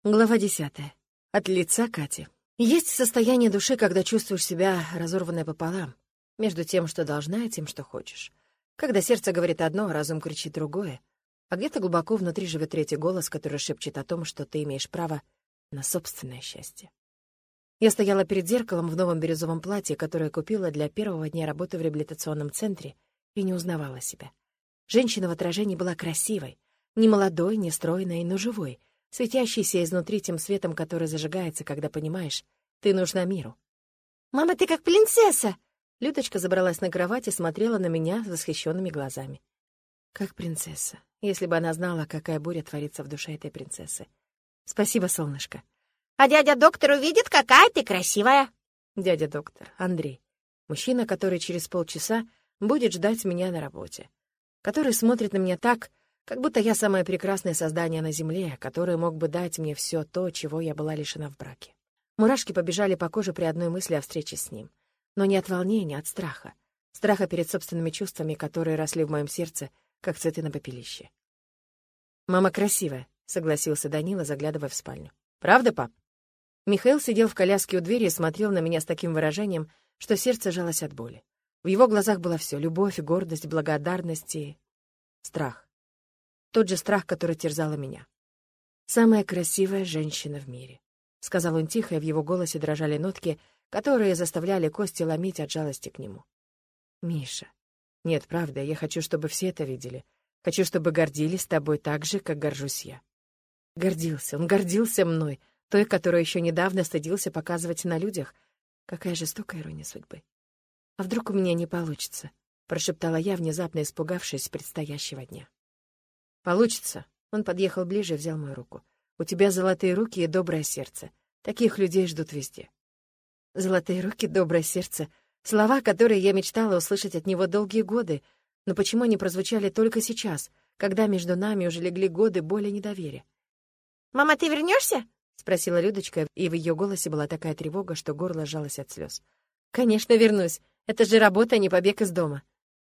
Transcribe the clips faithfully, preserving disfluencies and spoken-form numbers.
Глава десятая. От лица Кати. Есть состояние души, когда чувствуешь себя разорванной пополам, между тем, что должна, и тем, что хочешь. Когда сердце говорит одно, а разум кричит другое, а где-то глубоко внутри живет третий голос, который шепчет о том, что ты имеешь право на собственное счастье. Я стояла перед зеркалом в новом бирюзовом платье, которое купила для первого дня работы в реабилитационном центре, и не узнавала себя. Женщина в отражении была красивой, не молодой, не стройной, но живой, светящийся изнутри тем светом, который зажигается, когда понимаешь, ты нужна миру. «Мама, ты как принцесса!» Людочка забралась на кровать и смотрела на меня с восхищенными глазами. Как принцесса, если бы она знала, какая буря творится в душе этой принцессы. «Спасибо, солнышко». «А дядя доктор увидит, какая ты красивая!» Дядя доктор, Андрей. Мужчина, который через полчаса будет ждать меня на работе. Который смотрит на меня так, как будто я самое прекрасное создание на земле, который мог бы дать мне все то, чего я была лишена в браке. Мурашки побежали по коже при одной мысли о встрече с ним. Но не от волнения, а от страха. Страха перед собственными чувствами, которые росли в моем сердце, как цветы на попелище. «Мама красивая», — согласился Данила, заглядывая в спальню. «Правда, пап?» Михаил сидел в коляске у двери и смотрел на меня с таким выражением, что сердце жалось от боли. В его глазах было все — любовь, гордость, благодарность и страх. Тот же страх, который терзала меня. «Самая красивая женщина в мире», — сказал он тихо, и в его голосе дрожали нотки, которые заставляли кости ломить от жалости к нему. «Миша, нет, правда, я хочу, чтобы все это видели. Хочу, чтобы гордились тобой так же, как горжусь я». Гордился, он гордился мной, той, которую еще недавно стыдился показывать на людях. Какая жестокая ирония судьбы. «А вдруг у меня не получится?» — прошептала я, внезапно испугавшись предстоящего дня. «Получится». Он подъехал ближе и взял мою руку. «У тебя золотые руки и доброе сердце. Таких людей ждут везде». «Золотые руки, доброе сердце» — слова, которые я мечтала услышать от него долгие годы, но почему они прозвучали только сейчас, когда между нами уже легли годы боли и недоверия? «Мама, ты вернешься?» — спросила Людочка, и в ее голосе была такая тревога, что горло сжалось от слез. «Конечно, вернусь. Это же работа, а не побег из дома».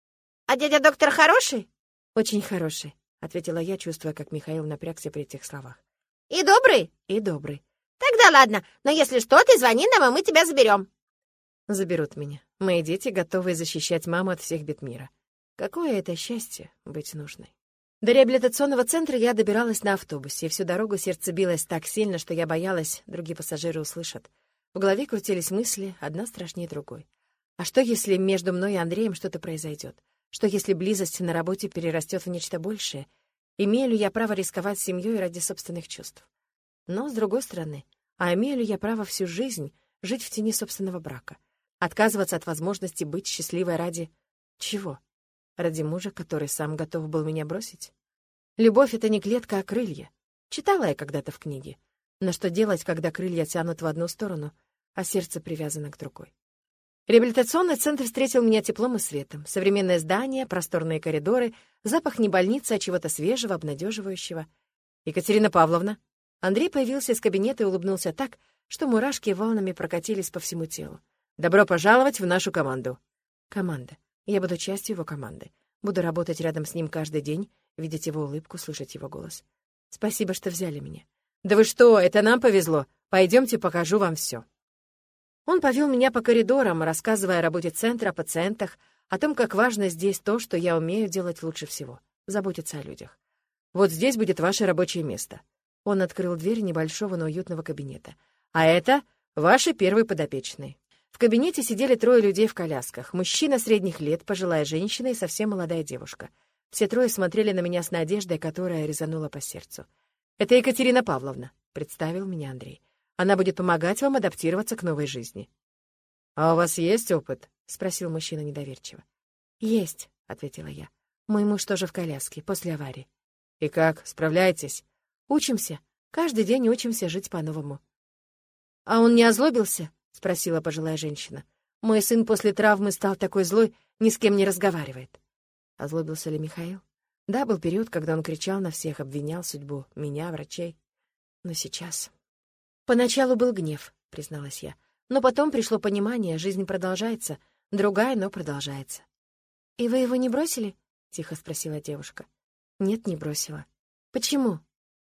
«А дядя доктор хороший?» «Очень хороший», — ответила я, чувствуя, как Михаил напрягся при этих словах. «И добрый?» «И добрый». «Тогда ладно, но если что, ты звони нам, и мы тебя заберем». Заберут меня. Мои дети готовы защищать маму от всех бед мира. Какое это счастье — быть нужной. До реабилитационного центра я добиралась на автобусе, и всю дорогу сердце билось так сильно, что я боялась, другие пассажиры услышат. В голове крутились мысли, одна страшнее другой. А что, если между мной и Андреем что-то произойдет? Что, если близость на работе перерастет в нечто большее? Имею ли я право рисковать семьей ради собственных чувств? Но, с другой стороны, а имею ли я право всю жизнь жить в тени собственного брака? Отказываться от возможности быть счастливой ради... чего? Ради мужа, который сам готов был меня бросить? Любовь — это не клетка, а крылья. Читала я когда-то в книге. Но что делать, когда крылья тянут в одну сторону, а сердце привязано к другой? Реабилитационный центр встретил меня теплом и светом. Современное здание, просторные коридоры, запах не больницы, а чего-то свежего, обнадеживающего. «Екатерина Павловна». Андрей появился из кабинета и улыбнулся так, что мурашки волнами прокатились по всему телу. «Добро пожаловать в нашу команду». «Команда. Я буду частью его команды. Буду работать рядом с ним каждый день, видеть его улыбку, слышать его голос. Спасибо, что взяли меня». «Да вы что, это нам повезло. Пойдемте, покажу вам все». Он повел меня по коридорам, рассказывая о работе центра, о пациентах, о том, как важно здесь то, что я умею делать лучше всего — заботиться о людях. «Вот здесь будет ваше рабочее место». Он открыл дверь небольшого, но уютного кабинета. «А это ваши первые подопечные». В кабинете сидели трое людей в колясках. Мужчина средних лет, пожилая женщина и совсем молодая девушка. Все трое смотрели на меня с надеждой, которая резанула по сердцу. «Это Екатерина Павловна», — представил меня Андрей. «Она будет помогать вам адаптироваться к новой жизни». «А у вас есть опыт?» — спросил мужчина недоверчиво. «Есть», — ответила я. «Мой муж тоже в коляске, после аварии». «И как, справляетесь?» «Учимся. Каждый день учимся жить по-новому». «А он не озлобился?» — спросила пожилая женщина. «Мой сын после травмы стал такой злой, ни с кем не разговаривает». Озлобился ли Михаил? Да, был период, когда он кричал на всех, обвинял судьбу, меня, врачей. Но сейчас... Поначалу был гнев, призналась я. Но потом пришло понимание, жизнь продолжается, другая, но продолжается. «И вы его не бросили?» — тихо спросила девушка. «Нет, не бросила». «Почему?»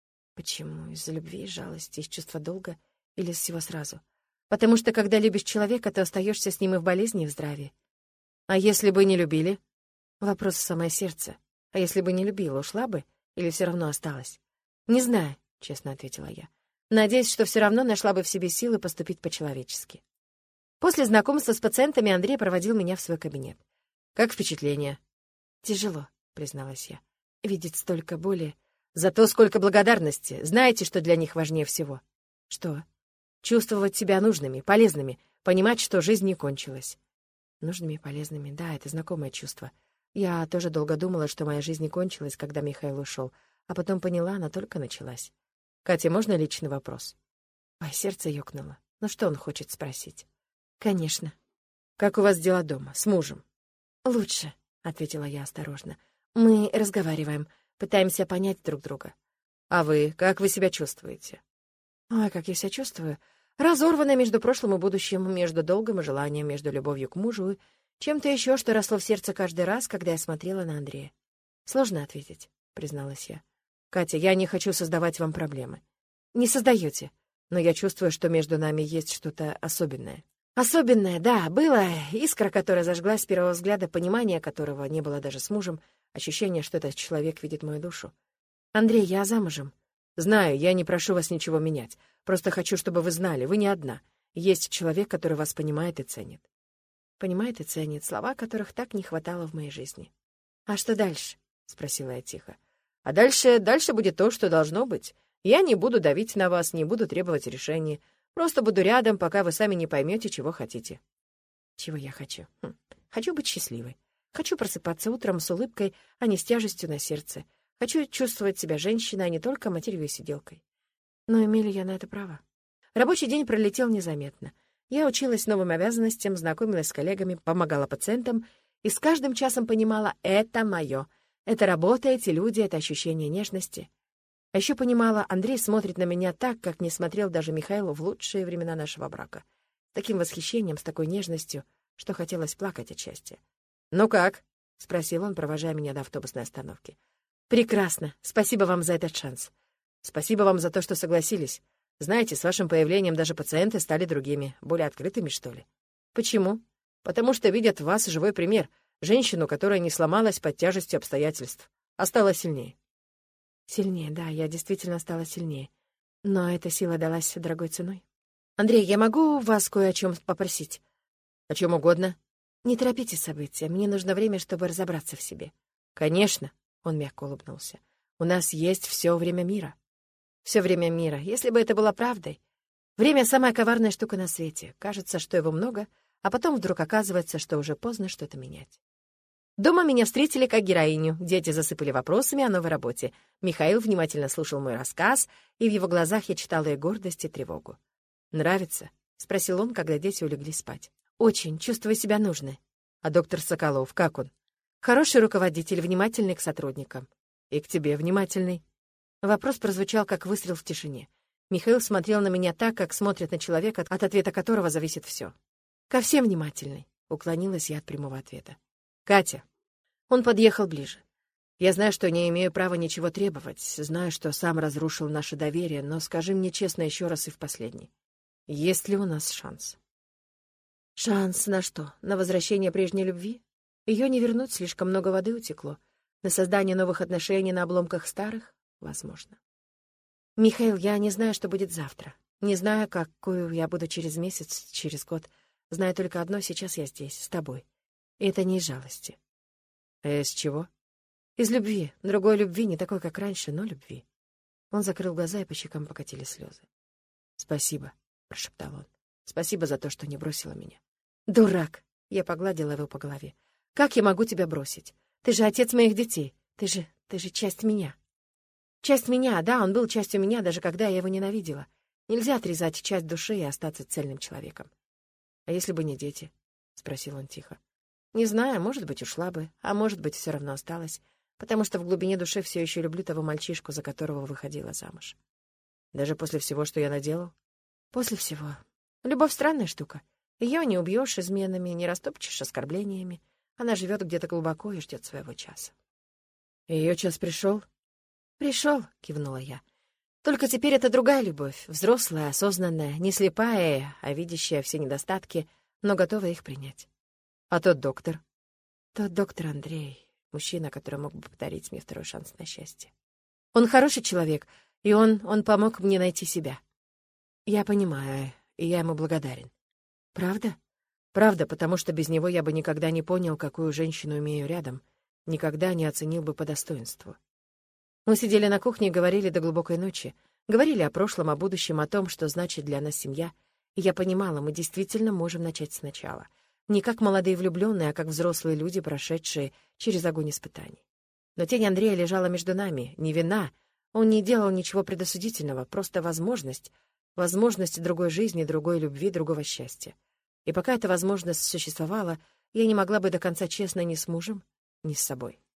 Почему? Из-за любви, жалости, из чувства долга или из всего сразу? Потому что, когда любишь человека, ты остаешься с ним и в болезни, и в здравии. А если бы не любили? Вопрос в самое сердце. А если бы не любила, ушла бы или все равно осталась? Не знаю, честно ответила я. Надеюсь, что все равно нашла бы в себе силы поступить по-человечески. После знакомства с пациентами Андрей проводил меня в свой кабинет. Как впечатление? Тяжело, призналась я. Видеть столько боли. Зато сколько благодарности. Знаете, что для них важнее всего? Что? Чувствовать себя нужными, полезными, понимать, что жизнь не кончилась. Нужными и полезными, да, это знакомое чувство. Я тоже долго думала, что моя жизнь не кончилась, когда Михаил ушел, а потом поняла, она только началась. Катя, можно личный вопрос? Ой, сердце ёкнуло. Ну что он хочет спросить? Конечно. Как у вас дела дома, с мужем? Лучше, ответила я осторожно. Мы разговариваем, пытаемся понять друг друга. А вы, как вы себя чувствуете? Ой, как я себя чувствую? Разорванная между прошлым и будущим, между долгом и желанием, между любовью к мужу и чем-то еще, что росло в сердце каждый раз, когда я смотрела на Андрея. Сложно ответить, призналась я. Катя, я не хочу создавать вам проблемы. Не создаете, но я чувствую, что между нами есть что-то особенное. Особенное, да, было искра, которая зажглась с первого взгляда, понимания которого не было даже с мужем, ощущение, что этот человек видит мою душу. Андрей, я замужем. Знаю, я не прошу вас ничего менять. Просто хочу, чтобы вы знали, вы не одна. Есть человек, который вас понимает и ценит. Понимает и ценит, слова которых так не хватало в моей жизни. А что дальше? Спросила я тихо. А дальше, дальше будет то, что должно быть. Я не буду давить на вас, не буду требовать решения. Просто буду рядом, пока вы сами не поймете, чего хотите. Чего я хочу? Хм. Хочу быть счастливой. Хочу просыпаться утром с улыбкой, а не с тяжестью на сердце. Хочу чувствовать себя женщиной, а не только матерью и сиделкой. Но имею ли я на это право? Рабочий день пролетел незаметно. Я училась новым обязанностям, знакомилась с коллегами, помогала пациентам и с каждым часом понимала — это мое. Это работа, эти люди, это ощущение нежности. А еще понимала, Андрей смотрит на меня так, как не смотрел даже Михаил в лучшие времена нашего брака. С таким восхищением, с такой нежностью, что хотелось плакать от счастья. «Ну как?» — спросил он, провожая меня до автобусной остановки. «Прекрасно. Спасибо вам за этот шанс. Спасибо вам за то, что согласились. Знаете, с вашим появлением даже пациенты стали другими, более открытыми, что ли. Почему? Потому что видят в вас живой пример, женщину, которая не сломалась под тяжестью обстоятельств, а стала сильнее». Сильнее, да, я действительно стала сильнее. Но эта сила далась дорогой ценой. «Андрей, я могу вас кое о чем попросить?» «О чем угодно». «Не торопите события, мне нужно время, чтобы разобраться в себе». «Конечно», — он мягко улыбнулся. «У нас есть все время мира». «Все время мира, если бы это было правдой. Время — самая коварная штука на свете. Кажется, что его много, а потом вдруг оказывается, что уже поздно что-то менять». Дома меня встретили как героиню. Дети засыпали вопросами о новой работе. Михаил внимательно слушал мой рассказ, и в его глазах я читала и гордость, и тревогу. «Нравится?» — спросил он, когда дети улеглись спать. «Очень. Чувствую себя нужной». «А доктор Соколов, как он?» «Хороший руководитель, внимательный к сотрудникам». «И к тебе внимательный?» Вопрос прозвучал, как выстрел в тишине. Михаил смотрел на меня так, как смотрит на человека, от ответа которого зависит все. «Ко всем внимательный», — уклонилась я от прямого ответа. «Катя». Он подъехал ближе. «Я знаю, что не имею права ничего требовать, знаю, что сам разрушил наше доверие, но скажи мне честно еще раз и в последний. Есть ли у нас шанс?» «Шанс на что? На возвращение прежней любви? Ее не вернуть, слишком много воды утекло. На создание новых отношений на обломках старых? Возможно. Михаил, я не знаю, что будет завтра. Не знаю, какую я буду через месяц, через год. Знаю только одно — сейчас я здесь, с тобой. И это не из жалости». «А из чего?» «Из любви. Другой любви, не такой, как раньше, но любви». Он закрыл глаза, и по щекам покатились слезы. «Спасибо», — прошептал он. «Спасибо за то, что не бросила меня». «Дурак!» — я погладила его по голове. «Как я могу тебя бросить? Ты же отец моих детей. Ты же... ты же часть меня». Часть меня, да, он был частью меня, даже когда я его ненавидела. Нельзя отрезать часть души и остаться цельным человеком. «А если бы не дети?» — спросил он тихо. «Не знаю, может быть, ушла бы, а может быть, все равно осталась, потому что в глубине души все еще люблю того мальчишку, за которого выходила замуж». «Даже после всего, что я наделал?» «После всего. Любовь — странная штука. Ее не убьешь изменами, не растопчешь оскорблениями. Она живет где-то глубоко и ждет своего часа». «Ее час пришел?» «Пришел», — кивнула я. Только теперь это другая любовь, взрослая, осознанная, не слепая, а видящая все недостатки, но готовая их принять. А тот доктор? Тот доктор Андрей, мужчина, который мог бы подарить мне второй шанс на счастье. Он хороший человек, и он, он помог мне найти себя. Я понимаю, и я ему благодарен. Правда? Правда, потому что без него я бы никогда не понял, какую женщину имею рядом, никогда не оценил бы по достоинству. Мы сидели на кухне и говорили до глубокой ночи, говорили о прошлом, о будущем, о том, что значит для нас семья, и я понимала, мы действительно можем начать сначала. Не как молодые влюбленные, а как взрослые люди, прошедшие через огонь испытаний. Но тень Андрея лежала между нами, не вина, он не делал ничего предосудительного, просто возможность, возможность другой жизни, другой любви, другого счастья. И пока эта возможность существовала, я не могла бы до конца честно ни с мужем, ни с собой.